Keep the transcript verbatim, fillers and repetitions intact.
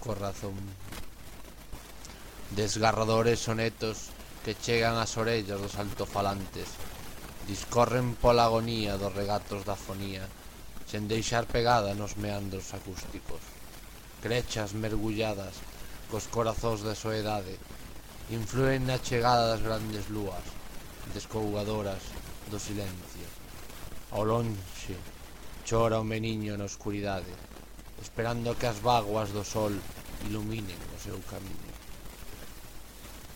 corazón. Desgarradores sonetos que chegan ás orellas dos altofalantes, discorren pola agonía dos regatos da fonía, sen deixar pegada nos meandros acústicos. Crechas mergulladas cos corazóns da soedade influen na chegada das grandes lúas, descougadoras do silencio. Ao lonxe chora o meniño na oscuridade, esperando que as vaguas do sol iluminen o seu camiño.